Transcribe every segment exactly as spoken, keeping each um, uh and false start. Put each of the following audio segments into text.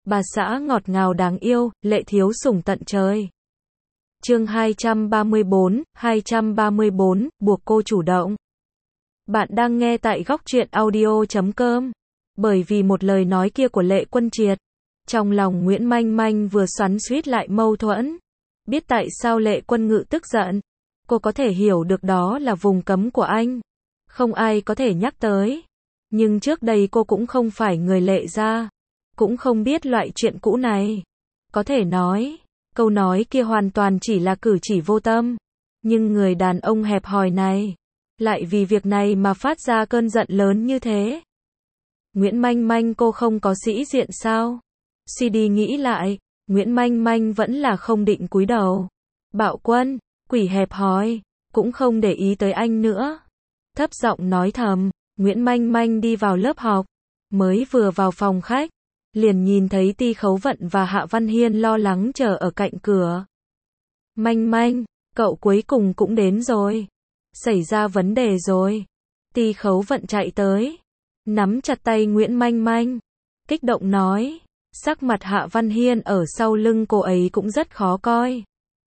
bà xã ngọt ngào đáng yêu, lệ thiếu sủng tận trời. Chương hai trăm ba mươi bốn, hai trăm ba mươi bốn, buộc cô chủ động. Bạn đang nghe tại góc truyện audio chấm com. Bởi vì một lời nói kia của Lệ Quân Triệt, trong lòng Nguyễn Manh Manh vừa xoắn xuýt lại mâu thuẫn. Biết tại sao Lệ Quân Ngự tức giận, cô có thể hiểu được đó là vùng cấm của anh, không ai có thể nhắc tới. Nhưng trước đây cô cũng không phải người Lệ gia, cũng không biết loại chuyện cũ này. Có thể nói, câu nói kia hoàn toàn chỉ là cử chỉ vô tâm. Nhưng người đàn ông hẹp hòi này, lại vì việc này mà phát ra cơn giận lớn như thế. Nguyễn Manh Manh, cô không có sĩ diện sao? Suy đi nghĩ lại, Nguyễn Manh Manh vẫn là không định cúi đầu. Bạo Quân, quỷ hẹp hòi, cũng không để ý tới anh nữa. Thấp giọng nói thầm, Nguyễn Manh Manh đi vào lớp học. Mới vừa vào phòng khách, liền nhìn thấy Ti Khấu Vận và Hạ Văn Hiên lo lắng chờ ở cạnh cửa. Manh Manh, cậu cuối cùng cũng đến rồi. Xảy ra vấn đề rồi. Ti Khấu Vận chạy tới, nắm chặt tay Nguyễn Manh Manh, kích động nói. Sắc mặt Hạ Văn Hiên ở sau lưng cô ấy cũng rất khó coi,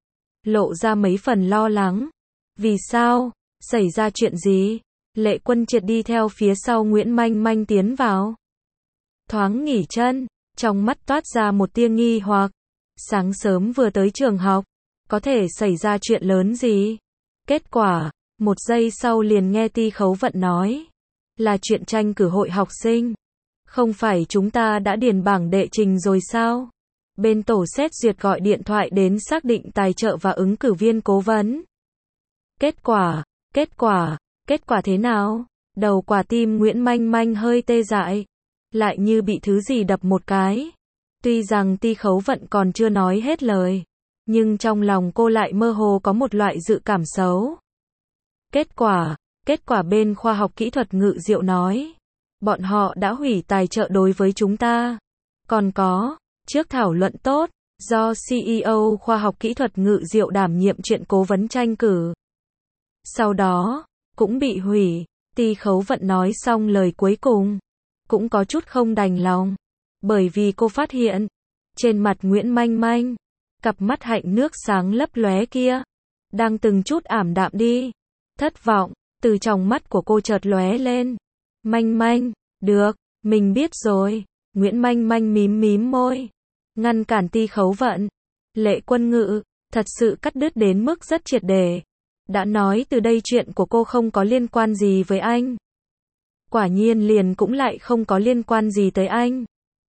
lộ ra mấy phần lo lắng. Vì sao? Xảy ra chuyện gì? Lệ Quân Triệt đi theo phía sau Nguyễn Manh Manh tiến vào. Thoáng nghỉ chân, trong mắt toát ra một tia nghi hoặc. Sáng sớm vừa tới trường học, có thể xảy ra chuyện lớn gì? Kết quả, một giây sau liền nghe Ti Khấu Vận nói, là chuyện tranh cử hội học sinh. Không phải chúng ta đã điền bảng đệ trình rồi sao? Bên tổ xét duyệt gọi điện thoại đến xác định tài trợ và ứng cử viên cố vấn. Kết quả, kết quả, kết quả thế nào? Đầu quả tim Nguyễn Manh Manh hơi tê dại, lại như bị thứ gì đập một cái. Tuy rằng Ti Khấu Vận còn chưa nói hết lời, nhưng trong lòng cô lại mơ hồ có một loại dự cảm xấu. Kết quả, kết quả bên khoa học kỹ thuật Ngự Diệu nói, bọn họ đã hủy tài trợ đối với chúng ta. Còn có, trước thảo luận tốt, do xê e ô khoa học kỹ thuật Ngự Diệu đảm nhiệm chuyện cố vấn tranh cử. Sau đó, cũng bị hủy. Ti Khấu Vận nói xong lời cuối cùng, cũng có chút không đành lòng. Bởi vì cô phát hiện, trên mặt Nguyễn Manh Manh, cặp mắt hạnh nước sáng lấp lóe kia, đang từng chút ảm đạm đi. Thất vọng, từ trong mắt của cô chợt lóe lên. Manh Manh, được, mình biết rồi. Nguyễn Manh Manh mím mím môi, ngăn cản Ti Khấu Vận. Lệ Quân Ngự, thật sự cắt đứt đến mức rất triệt để. Đã nói từ đây chuyện của cô không có liên quan gì với anh. Quả nhiên liền cũng lại không có liên quan gì tới anh.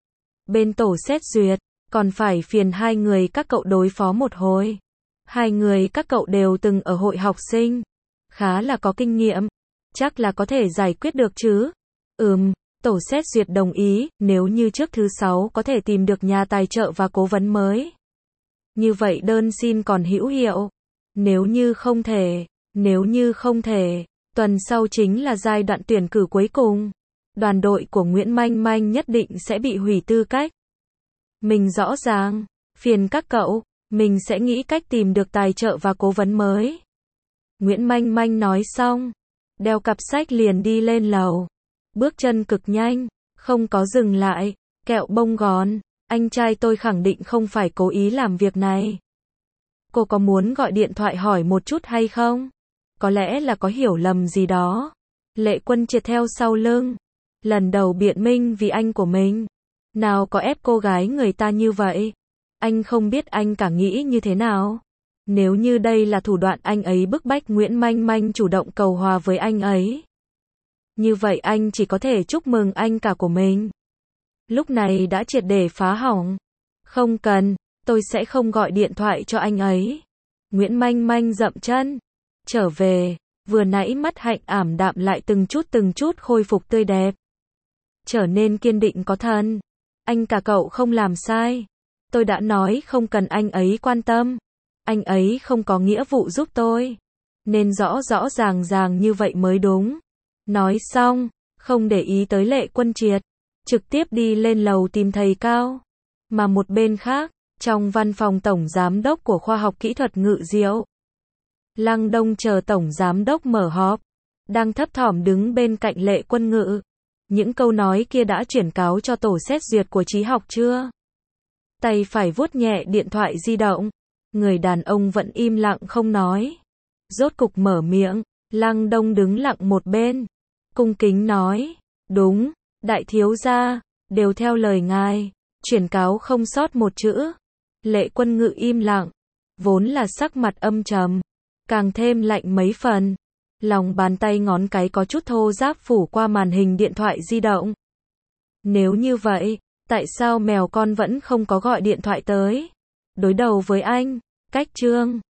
Bên tổ xét duyệt, còn phải phiền hai người các cậu đối phó một hồi. Hai người các cậu đều từng ở hội học sinh, khá là có kinh nghiệm, chắc là có thể giải quyết được chứ. Ừm, tổ xét duyệt đồng ý, nếu như trước thứ sáu có thể tìm được nhà tài trợ và cố vấn mới. Như vậy đơn xin còn hữu hiệu. Nếu như không thể, nếu như không thể, tuần sau chính là giai đoạn tuyển cử cuối cùng. Đoàn đội của Nguyễn Manh Manh nhất định sẽ bị hủy tư cách. Mình rõ ràng, phiền các cậu, mình sẽ nghĩ cách tìm được tài trợ và cố vấn mới. Nguyễn Manh Manh nói xong, đeo cặp sách liền đi lên lầu. Bước chân cực nhanh, không có dừng lại. Kẹo bông gòn, anh trai tôi khẳng định không phải cố ý làm việc này. Cô có muốn gọi điện thoại hỏi một chút hay không? Có lẽ là có hiểu lầm gì đó. Lệ Quân Triệt theo sau lưng, lần đầu biện minh vì anh của mình. Nào có ép cô gái người ta như vậy. Anh không biết anh cả nghĩ như thế nào. Nếu như đây là thủ đoạn anh ấy bức bách Nguyễn Manh Manh chủ động cầu hòa với anh ấy, như vậy anh chỉ có thể chúc mừng anh cả của mình. Lúc này đã triệt để phá hỏng. Không cần, tôi sẽ không gọi điện thoại cho anh ấy. Nguyễn Manh Manh dậm chân, trở về, vừa nãy mắt hạnh ảm đạm lại từng chút từng chút khôi phục tươi đẹp. Trở nên kiên định có thần. Anh cả cậu không làm sai. Tôi đã nói không cần anh ấy quan tâm. Anh ấy không có nghĩa vụ giúp tôi. Nên rõ rõ ràng ràng như vậy mới đúng. Nói xong, không để ý tới Lệ Quân Triệt, trực tiếp đi lên lầu tìm thầy Cao. Mà một bên khác, trong văn phòng tổng giám đốc của khoa học kỹ thuật Ngự Diệu, Lăng Đông chờ tổng giám đốc mở họp, đang thấp thỏm đứng bên cạnh Lệ Quân Ngự. Những câu nói kia đã chuyển cáo cho tổ xét duyệt của trí học chưa? tay phải vuốt nhẹ điện thoại di động. Người đàn ông vẫn im lặng không nói. Rốt cục mở miệng, Lăng Đông đứng lặng một bên. Cung kính nói, đúng, đại thiếu gia, đều theo lời ngài. Chuyển cáo không sót một chữ. Lệ Quân Ngự im lặng. Vốn là sắc mặt âm trầm. Càng thêm lạnh mấy phần. Lòng bàn tay ngón cái có chút thô ráp phủ qua màn hình điện thoại di động. Nếu như vậy, tại sao mèo con vẫn không có gọi điện thoại tới? Đối đầu với anh, cách chương